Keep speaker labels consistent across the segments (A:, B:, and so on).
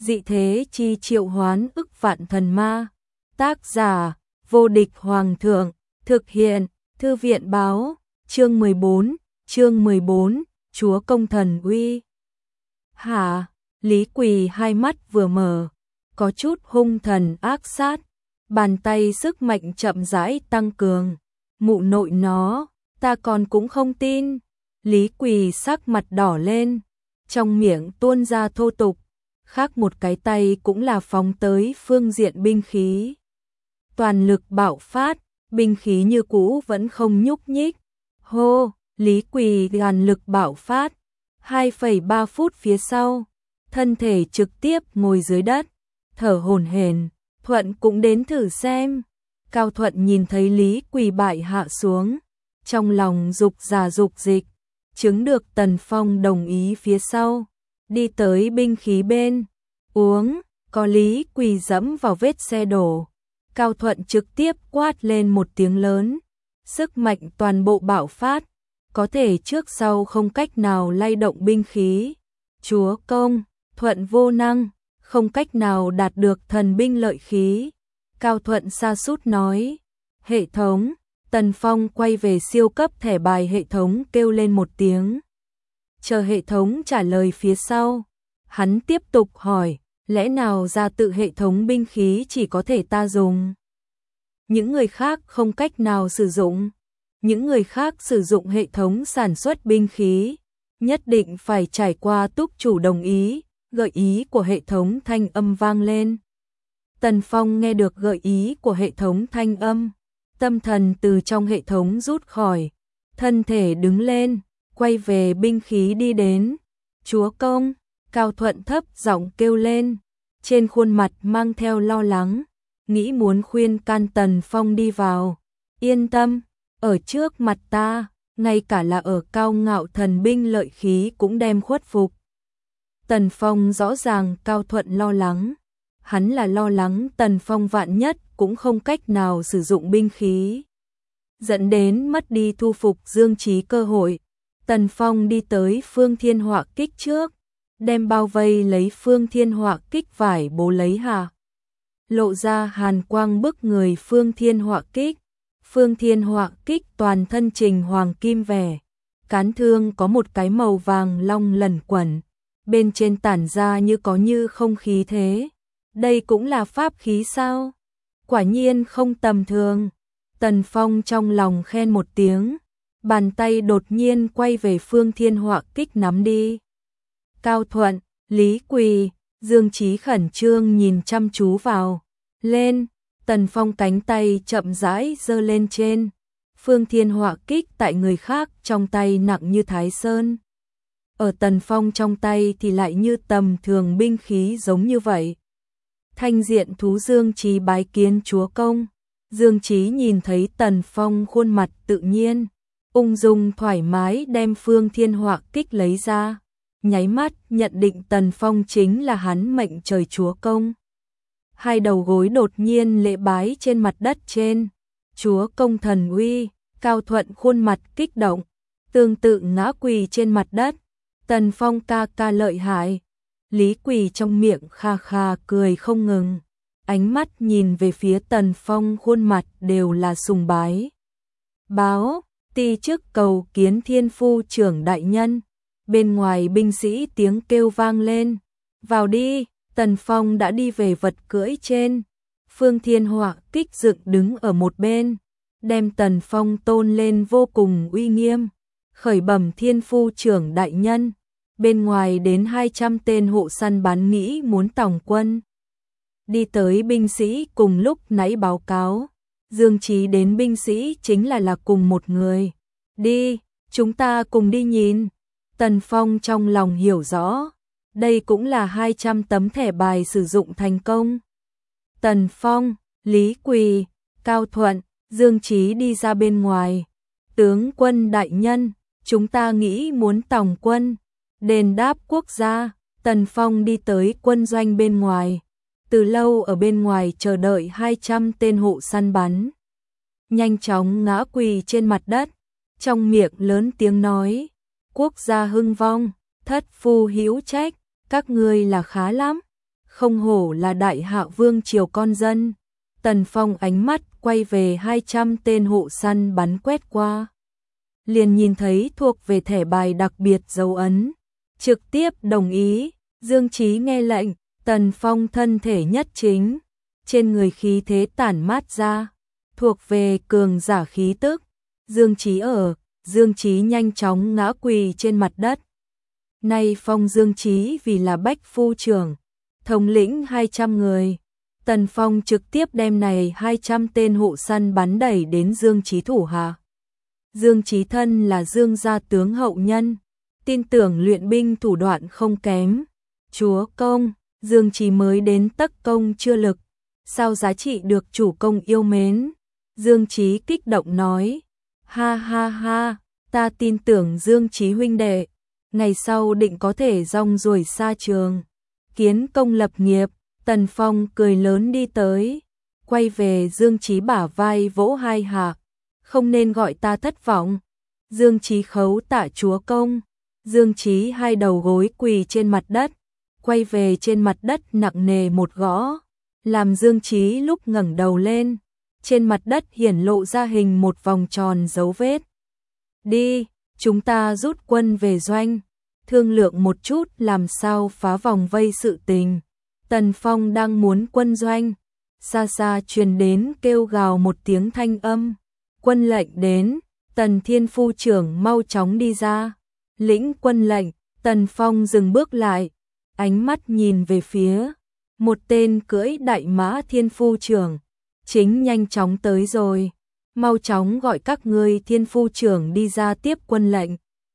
A: dị thế chi triệu hoán ức vạn thần ma. Tác giả, vô địch hoàng thượng, thực hiện, thư viện báo, chương 14, chúa công thần uy. Hả, Lý Quỳ hai mắt vừa mở, có chút hung thần ác sát, bàn tay sức mạnh chậm rãi tăng cường. Mụ nội nó, ta còn cũng không tin. Lý Quỳ sắc mặt đỏ lên, trong miệng tuôn ra thô tục, khác một cái tay cũng là phóng tới phương diện binh khí. Toàn lực bạo phát, binh khí như cũ vẫn không nhúc nhích. Hô, Lý Quỳ gàn lực bạo phát, 2,3 phút phía sau, thân thể trực tiếp ngồi dưới đất, thở hổn hển. Thuận cũng đến thử xem. Cao Thuận nhìn thấy Lý Quỳ bại hạ xuống, trong lòng dục giả dục dịch, chứng được Tần Phong đồng ý phía sau, đi tới binh khí bên, uống, có Lý Quỳ dẫm vào vết xe đổ. Cao Thuận trực tiếp quát lên một tiếng lớn, sức mạnh toàn bộ bạo phát, có thể trước sau không cách nào lay động binh khí. Chúa công, Thuận vô năng, không cách nào đạt được thần binh lợi khí. Cao Thuận sa sút nói, hệ thống. Tần Phong quay về siêu cấp thẻ bài hệ thống kêu lên một tiếng. Chờ hệ thống trả lời phía sau, hắn tiếp tục hỏi, lẽ nào ra tự hệ thống binh khí chỉ có thể ta dùng? Những người khác không cách nào sử dụng. Những người khác sử dụng hệ thống sản xuất binh khí, nhất định phải trải qua túc chủ đồng ý. Gợi ý của hệ thống thanh âm vang lên. Tần Phong nghe được gợi ý của hệ thống thanh âm, tâm thần từ trong hệ thống rút khỏi, thân thể đứng lên, quay về binh khí đi đến. Chúa công, Cao Thuận thấp giọng kêu lên, trên khuôn mặt mang theo lo lắng, nghĩ muốn khuyên can Tần Phong đi vào. Yên tâm, ở trước mặt ta, ngay cả là ở cao ngạo thần binh lợi khí cũng đem khuất phục. Tần Phong rõ ràng Cao Thuận lo lắng, hắn là lo lắng Tần Phong vạn nhất cũng không cách nào sử dụng binh khí, dẫn đến mất đi thu phục Dương Chí cơ hội. Tần Phong đi tới Phương Thiên Họa Kích trước, đem bao vây lấy Phương Thiên Họa Kích vải bố lấy hạ, lộ ra hàn quang bức người Phương Thiên Họa Kích. Phương Thiên Họa Kích toàn thân trình hoàng kim vẻ, cán thương có một cái màu vàng long lẩn quẩn, bên trên tản ra như có như không khí thế. Đây cũng là pháp khí sao? Quả nhiên không tầm thường. Tần Phong trong lòng khen một tiếng, bàn tay đột nhiên quay về Phương Thiên Họa Kích nắm đi. Cao Thuận, Lý Quỳ, Dương Chí khẩn trương nhìn chăm chú vào. Lên, Tần Phong cánh tay chậm rãi giơ lên trên. Phương Thiên Họa Kích tại người khác trong tay nặng như Thái Sơn, ở Tần Phong trong tay thì lại như tầm thường binh khí giống như vậy. Thanh diện thú Dương Chí bái kiến chúa công. Dương Chí nhìn thấy Tần Phong khuôn mặt tự nhiên, ung dung thoải mái đem Phương Thiên Họa Kích lấy ra, nháy mắt nhận định Tần Phong chính là hắn mệnh trời chúa công. Hai đầu gối đột nhiên lễ bái trên mặt đất trên. Chúa công thần uy. Cao Thuận khuôn mặt kích động, tương tự ngã quỳ trên mặt đất. Tần Phong ca ca lợi hại. Lý Quỳ trong miệng kha kha cười không ngừng, ánh mắt nhìn về phía Tần Phong khuôn mặt đều là sùng bái. Báo, ti chức cầu kiến thiên phu trưởng đại nhân. Bên ngoài binh sĩ tiếng kêu vang lên. Vào đi. Tần Phong đã đi về vật cưỡi trên. Phương Thiên Họa Kích dựng đứng ở một bên, đem Tần Phong tôn lên vô cùng uy nghiêm. Khởi bẩm thiên phu trưởng đại nhân, bên ngoài đến 200 tên hộ săn bắn nghĩ muốn tòng quân. Đi tới binh sĩ cùng lúc nãy báo cáo, Dương Chí đến binh sĩ chính là cùng một người. Đi, chúng ta cùng đi nhìn. Tần Phong trong lòng hiểu rõ, đây cũng là 200 tấm thẻ bài sử dụng thành công. Tần Phong, Lý Quỳ, Cao Thuận, Dương Chí đi ra bên ngoài. Tướng quân đại nhân, chúng ta nghĩ muốn tòng quân, đền đáp quốc gia. Tần Phong đi tới quân doanh bên ngoài, từ lâu ở bên ngoài chờ đợi 200 tên hộ săn bắn. Nhanh chóng ngã quỳ trên mặt đất, trong miệng lớn tiếng nói, quốc gia hưng vong, thất phu hữu trách, các ngươi là khá lắm, không hổ là đại hạ vương triều con dân. Tần Phong ánh mắt quay về 200 tên hộ săn bắn quét qua. Liền nhìn thấy thuộc về thẻ bài đặc biệt dấu ấn. Trực tiếp đồng ý, Dương Chí nghe lệnh, Tần Phong thân thể nhất chính. Trên người khí thế tản mát ra, thuộc về cường giả khí tức. Dương Chí nhanh chóng ngã quỳ trên mặt đất. Nay phong Dương Chí vì là bách phu trưởng, thống lĩnh 200 người. Tần Phong trực tiếp đem này 200 tên hộ săn bắn đẩy đến Dương Chí thủ hạ. Dương Chí thân là Dương gia tướng hậu nhân, tin tưởng luyện binh thủ đoạn không kém. Chúa công, Dương Chí mới đến tất công chưa lực, sao giá trị được chủ công yêu mến. Dương Chí kích động nói, ha ha ha, ta tin tưởng Dương Chí huynh đệ, ngày sau định có thể rong ruổi xa trường, kiến công lập nghiệp. Tần Phong cười lớn đi tới, quay về Dương Chí bả vai vỗ hai hạ, không nên gọi ta thất vọng. Dương Chí khấu tạ chúa công. Dương Chí hai đầu gối quỳ trên mặt đất, quay về trên mặt đất nặng nề một gõ, làm Dương Chí lúc ngẩng đầu lên, trên mặt đất hiển lộ ra hình một vòng tròn dấu vết. Đi, chúng ta rút quân về doanh, thương lượng một chút làm sao phá vòng vây sự tình. Tần Phong đang muốn quân doanh, xa xa truyền đến kêu gào một tiếng thanh âm. Quân lệnh đến, Tần Thiên Phu trưởng mau chóng đi ra. Lĩnh quân lệnh, Tần Phong dừng bước lại, ánh mắt nhìn về phía một tên cưỡi đại mã Thiên Phu trưởng, chính nhanh chóng tới rồi, mau chóng gọi các ngươi Thiên Phu trưởng đi ra tiếp quân lệnh.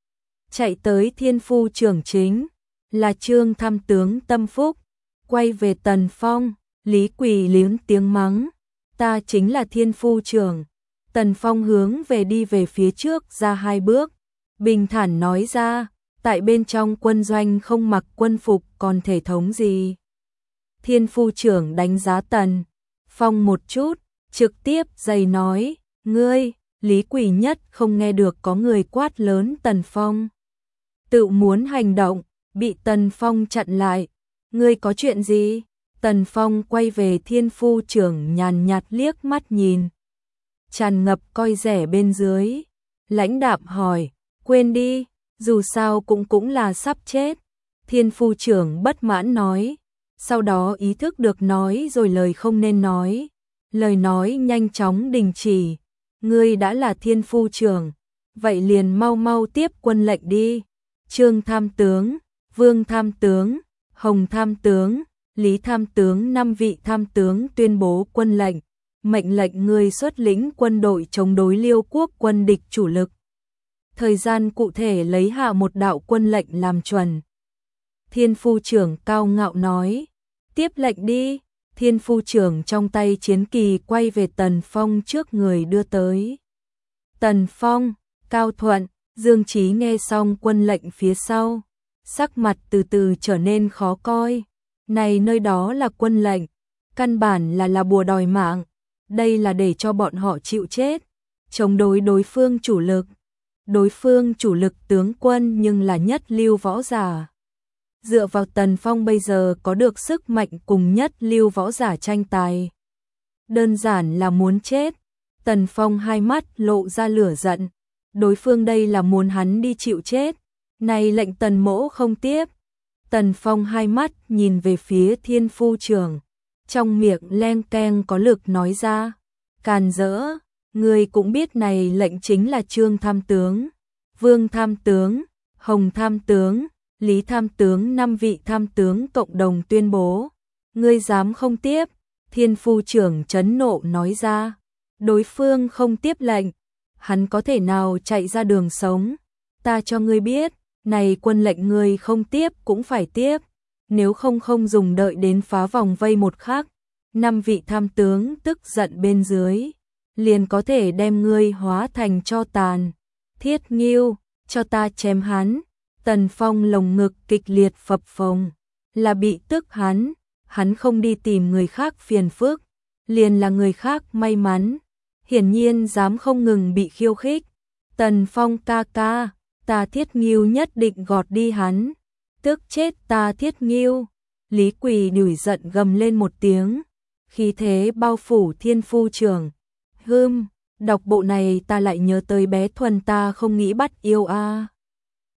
A: Chạy tới Thiên Phu trưởng chính là Trương tham tướng Tâm Phúc, quay về Tần Phong, Lý Quỳ liếng tiếng mắng, ta chính là Thiên Phu trưởng. Tần Phong hướng về đi về phía trước ra hai bước, bình thản nói ra, tại bên trong quân doanh không mặc quân phục còn thể thống gì. Thiên Phu trưởng đánh giá Tần Phong một chút, trực tiếp giày nói, ngươi. Lý Quỳ nhất không nghe được có người quát lớn Tần Phong. Tự muốn hành động, bị Tần Phong chặn lại. Ngươi có chuyện gì? Tần Phong quay về Thiên Phu trưởng nhàn nhạt liếc mắt nhìn, tràn ngập coi rẻ bên dưới, lãnh đạm hỏi, quên đi, dù sao cũng là sắp chết. Thiên Phu trưởng bất mãn nói, sau đó ý thức được nói rồi lời không nên nói, lời nói nhanh chóng đình chỉ. Ngươi đã là Thiên Phu trưởng, vậy liền mau mau tiếp quân lệnh đi. Trương tham tướng, Vương tham tướng, Hồng tham tướng, Lý tham tướng, 5 vị tham tướng tuyên bố quân lệnh, mệnh lệnh người xuất lĩnh quân đội chống đối Liêu quốc quân địch chủ lực. Thời gian cụ thể lấy hạ một đạo quân lệnh làm chuẩn. Thiên Phu trưởng cao ngạo nói, tiếp lệnh đi. Thiên Phu trưởng trong tay chiến kỳ quay về Tần Phong trước người đưa tới. Tần Phong, Cao Thuận, Dương Chí nghe xong quân lệnh phía sau, sắc mặt từ từ trở nên khó coi. Này nơi đó là quân lệnh, căn bản là bùa đòi mạng, đây là để cho bọn họ chịu chết, chống đối phương chủ lực. Đối phương chủ lực tướng quân nhưng là nhất lưu võ giả. Dựa vào Tần Phong bây giờ có được sức mạnh cùng nhất lưu võ giả tranh tài, đơn giản là muốn chết. Tần Phong hai mắt lộ ra lửa giận, đối phương đây là muốn hắn đi chịu chết, này lệnh Tần mỗ không tiếp. Tần Phong hai mắt nhìn về phía Thiên Phu trưởng, trong miệng leng keng có lực nói ra, càn rỡ, người cũng biết này lệnh chính là Trương tham tướng, Vương tham tướng, Hồng tham tướng, Lý tham tướng, 5 vị tham tướng cộng đồng tuyên bố, ngươi dám không tiếp. Thiên Phu trưởng chấn nộ nói ra, đối phương không tiếp lệnh, hắn có thể nào chạy ra đường sống. Ta cho ngươi biết, này quân lệnh ngươi không tiếp cũng phải tiếp, nếu không dùng đợi đến phá vòng vây một khắc. 5 vị tham tướng tức giận bên dưới, liền có thể đem ngươi hóa thành tro tàn. Thiết Nghiêu, cho ta chém hắn. Tần Phong lồng ngực kịch liệt phập phồng, là bị tức hắn không đi tìm người khác phiền phức, liền là người khác may mắn, hiển nhiên dám không ngừng bị khiêu khích. Tần Phong ca ca, ta Thiết Nghiêu nhất định gọt đi hắn, tức chết ta Thiết Nghiêu. Lý Quỳ đuổi giận gầm lên một tiếng, khí thế bao phủ Thiên Phu Trường. Đọc bộ này ta lại nhớ tới bé Thuần ta không nghĩ bắt yêu a.